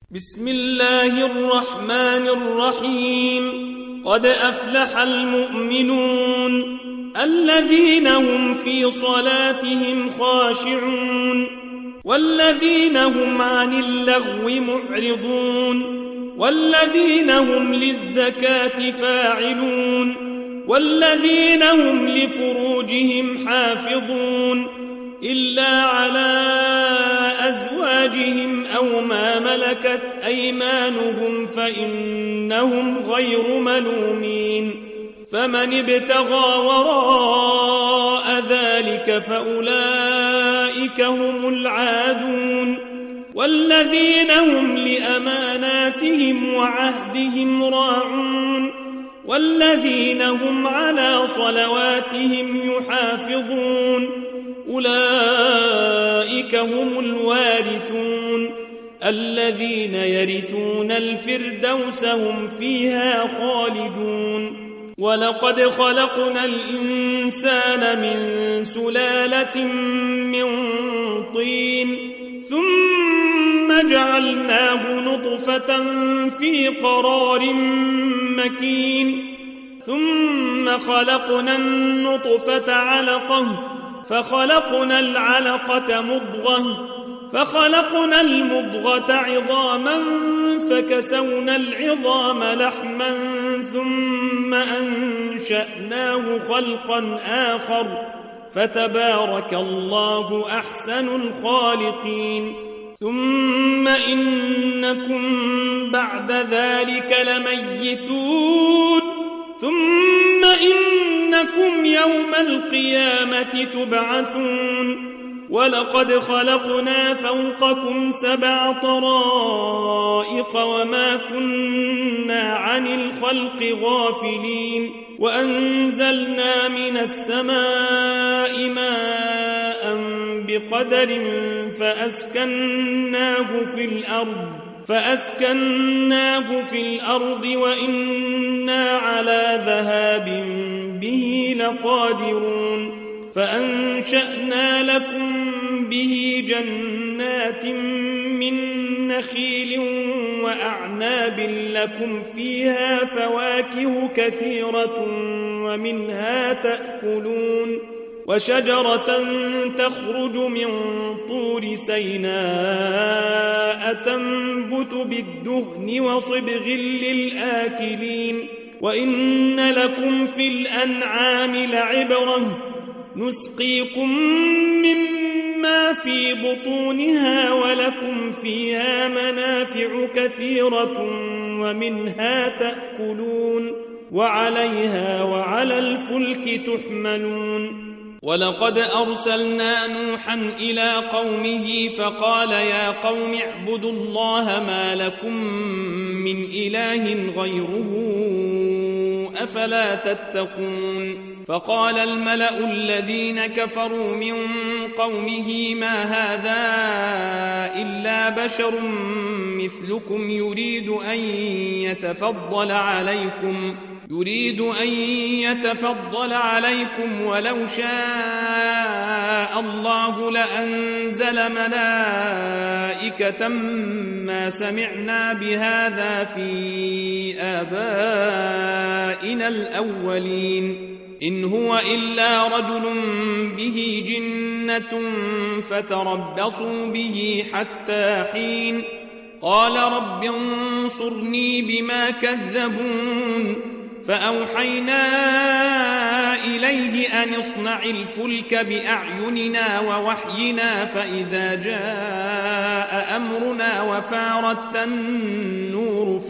بسم الله الرحمن الرحيم قد أفلح المؤمنون الذين هم في صلاتهم خاشعون والذين هم عن اللغو معرضون والذين هم للزكاة فاعلون والذين هم لفروجهم حافظون إلا على أزواجهم أو ما ملكت أيمانهم فإنهم غير ملومين فمن ابتغى وراء ذلك فأولئك هم العادون والذين هم لأماناتهم وعهدهم راعون والذين هم على صلواتهم يحافظون أولئك هم الوارثون الذين يرثون الفردوس هم فيها خالدون ولقد خلقنا الإنسان من سلالة من طين ثم جعلناه نطفة في قرار مكين ثم خلقنا النطفة علقة فخلقنا العلقة مضغة فخلقنا المضغة عظاما فكسونا العظام لحما ثم أنشأناه خلقا آخر فتبارك الله أحسن الخالقين ثم إنكم بعد ذلك لميتون ثم إنكم يوم القيامة تبعثون ولقد خلقنا فوقكم 7 طرائق وما كنا عن الخلق غافلين وأنزلنا من السماء ماء بقدر فأسكناه في الأرض وإنا على ذهاب به لقادرون فأنشأنا لكم به جنات من نخيل وأعناب لكم فيها فواكه كثيرة ومنها تأكلون وشجرة تخرج من طور سيناء تنبت بالدهن وصبغ للآكلين وإن لكم في الأنعام لعبرة نسقيكم مما في بطونها ولكم فيها منافع كثيرة ومنها تأكلون وعليها وعلى الفلك تحملون ولقد أرسلنا نوحا إلى قومه فقال يا قوم اعبدوا الله ما لكم من إله غيره أفلا تتقون فقال الملأ الذين كفروا من قومه ما هذا إلا بشر مثلكم يريد أن يتفضل عليكم ولو شاء الله لأنزل ملائكة ما سمعنا بهذا في آبائنا الأولين إن هو إلا رجل به جنة فتربصوا به حتى حين قال رب انصرني بما كذبون فأوحينا إليه أن اصنع الفلك بأعيننا ووحينا فإذا جاء أمرنا وفارت النور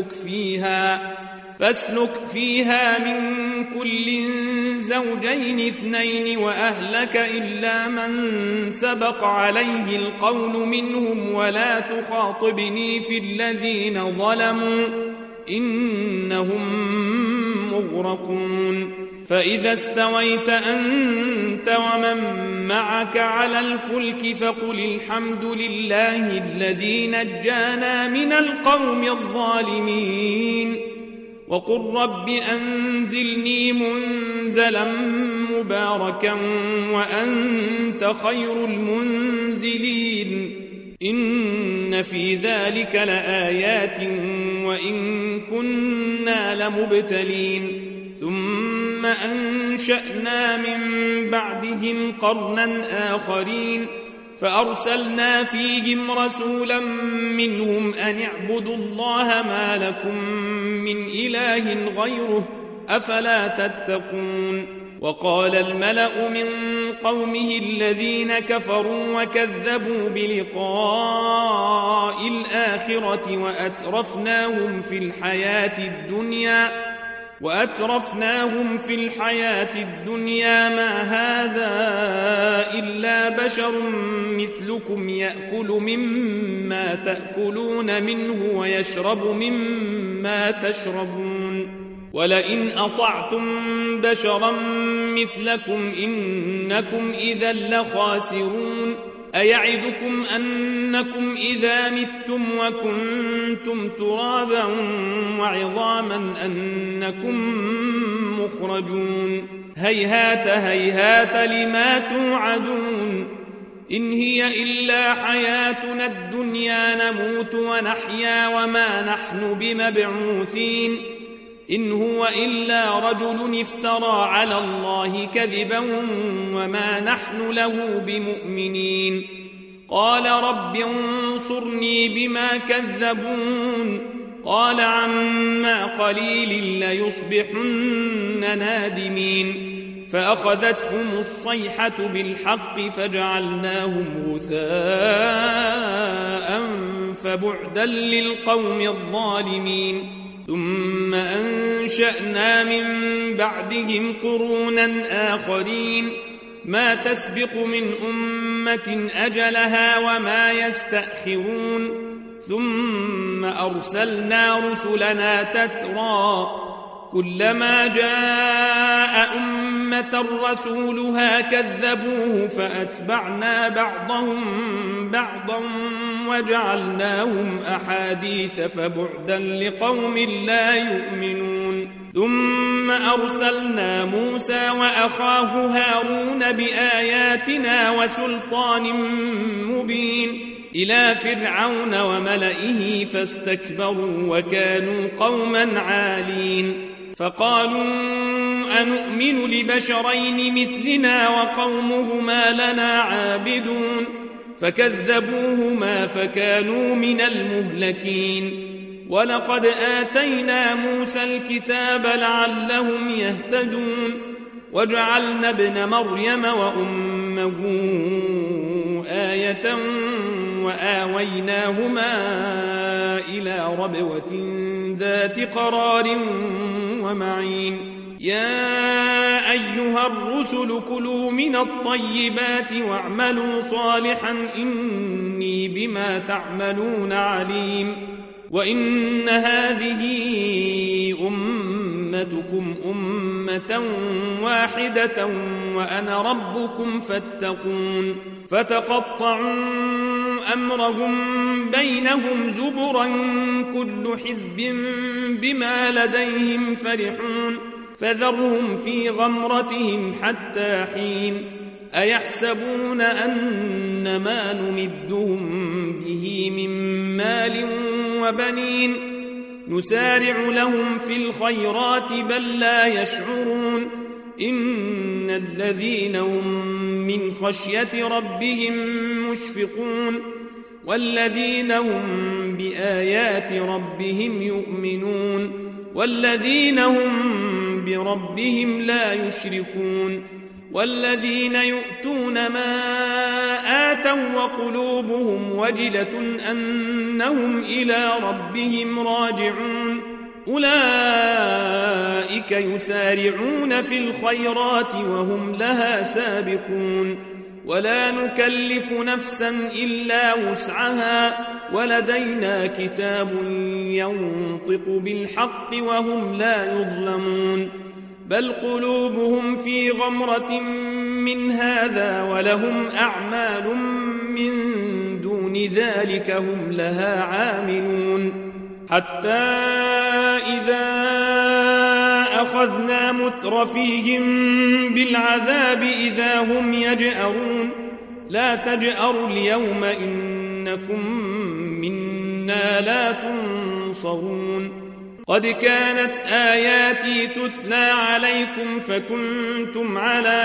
فاسلك فيها من كل زوجين 2 وأهلك إلا من سبق عليه القول منهم ولا تخاطبني في الذين ظلموا إنهم مغرقون فإذا استويت أنت ومن معك على الفلك فقل الحمد لله الذي نجانا من القوم الظالمين وقل رب أنزلني منزلا مباركا وأنت خير المنزلين إن إن في ذلك لآيات وإن كنا لمبتلين ثم أنشأنا من بعدهم قرنا آخرين فأرسلنا فيهم رسولا منهم أن اعبدوا الله ما لكم من إله غيره أفلا تتقون وقال الملأ من قومه الذين كفروا وكذبوا بلقاء الآخرة وأترفناهم في الحياة الدنيا ما هذا إلا بشر مثلكم يأكل مما تأكلون منه ويشرب مما تشربون ولئن أطعتم بشرا مثلكم إنكم إذا لخاسرون أيعدكم أنكم إذا متم وكنتم ترابا وعظاما أنكم مخرجون هيهات هيهات لما توعدون إن هي إلا حياتنا الدنيا نموت ونحيا وما نحن بمبعوثين إن هو إلا رجل افترى على الله كذبا وما نحن له بمؤمنين قال رب انصرني بما كذبون قال عما قليل ليصبحن نادمين فأخذتهم الصيحة بالحق فجعلناهم غثاء فبعدا للقوم الظالمين ثم أنشأنا من بعدهم قرونا آخرين ما تسبق من أمة أجلها وما يستأخرون ثم أرسلنا رسلنا تترى كلما جاء أمة رسولها كذبوه فأتبعنا بعضهم بعضا وجعلناهم أحاديث فبعدا لقوم لا يؤمنون ثم أرسلنا موسى وأخاه هارون بآياتنا وسلطان مبين إلى فرعون وملئه فاستكبروا وكانوا قوما عالين فقالوا أنؤمن لبشرين مثلنا وقومهما لنا عابدون فكذبوهما فكانوا من المهلكين ولقد آتينا موسى الكتاب لعلهم يهتدون وجعلنا ابن مريم وأمه آية وآويناهما إلى ربوة ذات قرار ومعين يا أيها الرسل كلوا من الطيبات واعملوا صالحا إني بما تعملون عليم وإن هذه أمتكم أمة واحدة وأنا ربكم فاتقون فتقطعوا أمرهم بينهم زبرا كل حزب بما لديهم فرحون فذرهم في غمرتهم حتى حين أيحسبون أن ما نمدهم به من مال وبنين نسارع لهم في الخيرات بل لا يشعرون إن الذين هم من خشية ربهم مشفقون والذين هم بآيات ربهم يؤمنون والذين هم بربهم لا يشركون والذين يؤتون ما آتوا وقلوبهم وجلة أنهم إلى ربهم راجعون أولئك يسارعون في الخيرات وهم لها سابقون ولا نكلف نفسا إلا وسعها ولدينا كتاب ينطق بالحق وهم لا يظلمون بل قلوبهم في غمرة من هذا ولهم أعمال من دون ذلك هم لها عاملون حتى إذا أخذنا مترفيهم بالعذاب إذا هم يجأرون لا تجأروا اليوم إنكم إنكم منا لا تنصرون قد كانت آياتي تتلى عليكم فكنتم على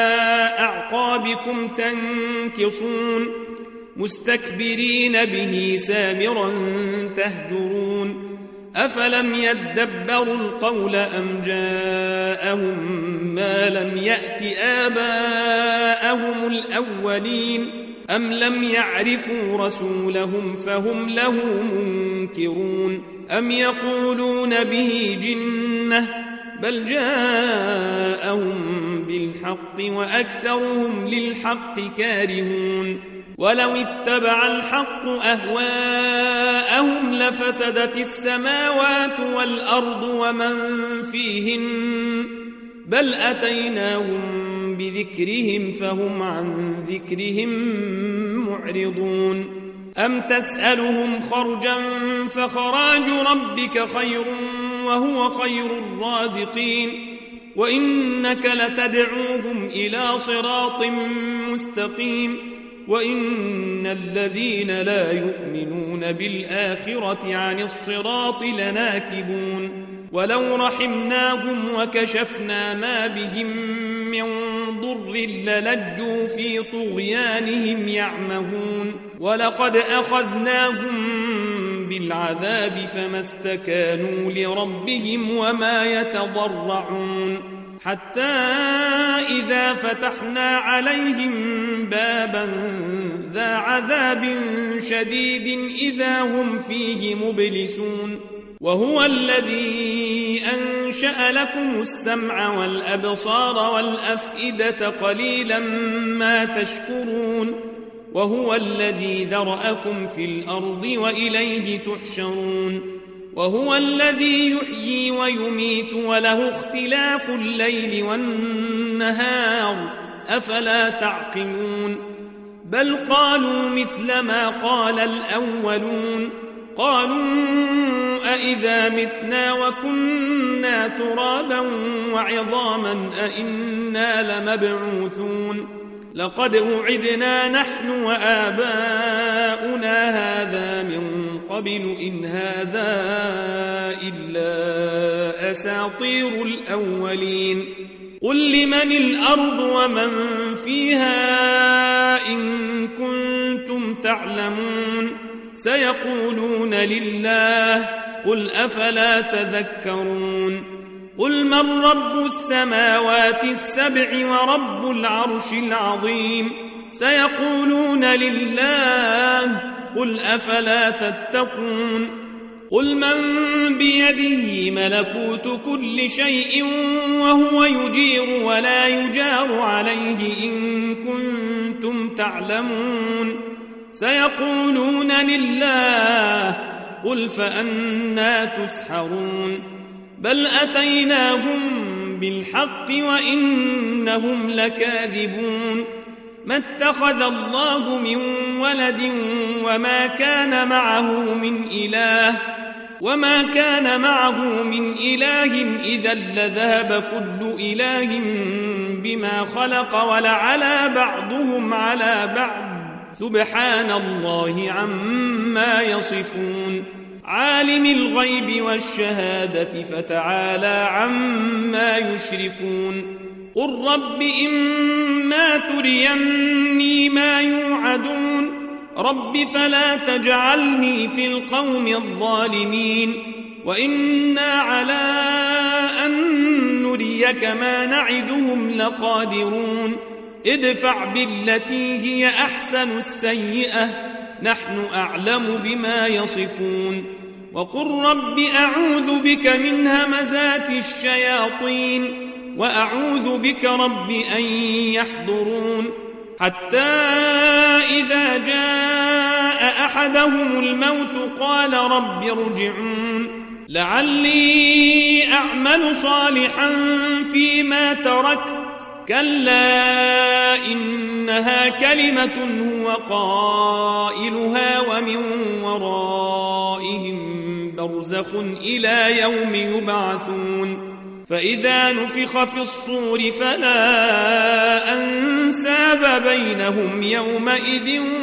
أعقابكم تنكصون مستكبرين به سامرا تهجرون أفلم يدبروا القول أم جاءهم ما لم يأت آباءهم الأولين أم لم يعرفوا رسولهم فهم له منكرون أم يقولون به جنة بل جاءهم بالحق وأكثرهم للحق كارهون ولو اتبع الحق أهواءهم لفسدت السماوات والأرض ومن فيهن بل أتيناهم بذكرهم فهم عن ذكرهم معرضون أم تسألهم خرجا فخراج ربك خير وهو خير الرازقين وإنك لتدعوهم إلى صراط مستقيم وإن الذين لا يؤمنون بالآخرة عن الصراط لناكبون ولو رحمناهم وكشفنا ما بهم من ضر للجوا في طغيانهم يعمهون ولقد أخذناهم بالعذاب فما استكانوا لربهم وما يتضرعون حتى إذا فتحنا عليهم بابا ذا عذاب شديد إذا هم فيه مبلسون وهو الذي أنشأ لكم السمع والأبصار والأفئدة قليلا ما تشكرون وهو الذي ذرأكم في الأرض وإليه تحشرون وهو الذي يحيي ويميت وله اختلاف الليل والنهار أفلا تعقلون بل قالوا مثل ما قال الأولون قالوا أإذا متنا وكنا ترابا وعظاما أإنا لمبعوثون لقد وعدنا نحن وآباؤنا هذا من قبل إن هذا إلا أساطير الأولين قل لمن الأرض ومن فيها إن كنتم تعلمون سيقولون لله قل أفلا تذكرون قل من رب السماوات السبع ورب العرش العظيم سيقولون لله قل أفلا تتقون قل من بيده ملكوت كل شيء وهو يجير ولا يجار عليه إن كنتم تعلمون سيقولون لله قل فأنا تسحرون بل أتيناهم بالحق وإنهم لكاذبون ما اتخذ الله من ولد وما كان معه من إله إذا لذهب كل إله بما خلق ولعلى بعضهم على بعض سبحان الله عما يصفون عالم الغيب والشهادة فتعالى عما يشركون قل رب إما تريني ما يوعدون رب فلا تجعلني في القوم الظالمين وإنا على أن نريك ما نعدهم لقادرون ادفع بالتي هي أحسن السيئة نحن أعلم بما يصفون وقل رب أعوذ بك من همزات الشياطين وأعوذ بك رب أن يحضرون حتى إذا جاء أحدهم الموت قال رب ارجعون لعلي أعمل صالحا فيما تركت كلا إنها كلمة هو قائلها ومن ورائهم برزخ إلى يوم يبعثون فإذا نفخ في الصور فلا أنساب بينهم يومئذ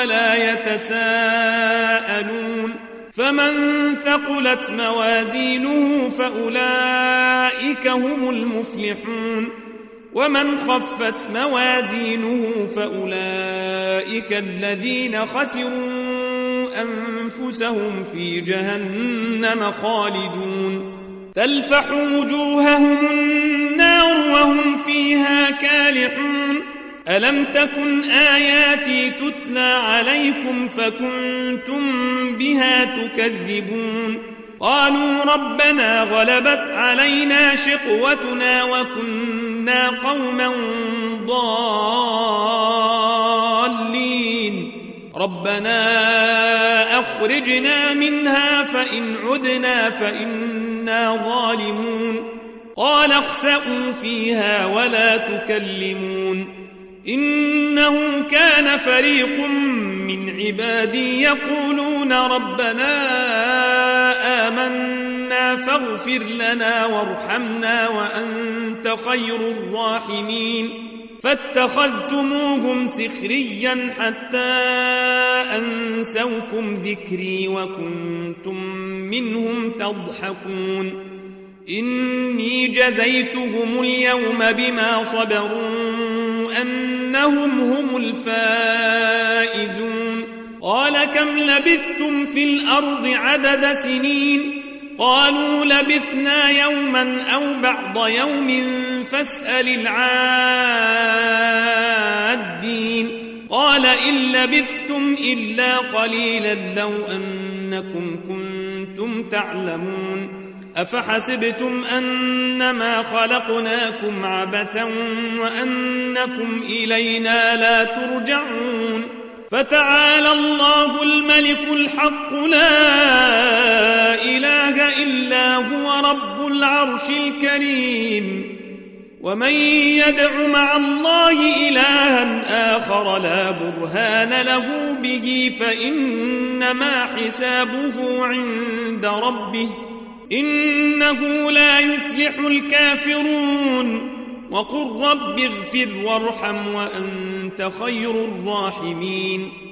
ولا يتساءلون فمن ثقلت موازينه فأولئك هم المفلحون ومن خفت موازينه فأولئك الذين خسروا أنفسهم في جهنم خالدون تلفح وجوههم النار وهم فيها كالحون ألم تكن آياتي تتلى عليكم فكنتم بها تكذبون قالوا ربنا غلبت علينا شقوتنا وكنا قوما ضالين ربنا أخرجنا منها فإن عدنا فإنا ظالمون قال اخسئوا فيها ولا تكلمون إنه كان فريق من عبادي يقولون ربنا آمنا فاغفر لنا وارحمنا وأنت خير الراحمين فاتخذتموهم سخريا حتى أنسوكم ذكري وكنتم منهم تضحكون إني جزيتهم اليوم بما صبروا أنهم هم الفائزون قال كم لبثتم في الأرض عدد سنين قالوا لبثنا يوما أو بعض يوم فاسأل العادين قال إن لبثتم إلا قليلا لو أنكم كنتم تعلمون أفحسبتم أنما خلقناكم عبثا وأنكم إلينا لا ترجعون فتعالى الله الملك الحق لا إله إلا هو رب العرش الكريم ومن يدع مع الله إلها آخر لا برهان له به فإنما حسابه عند ربه إنه لا يفلح الكافرون وقل رب اغفر وارحم وأنت خير الراحمين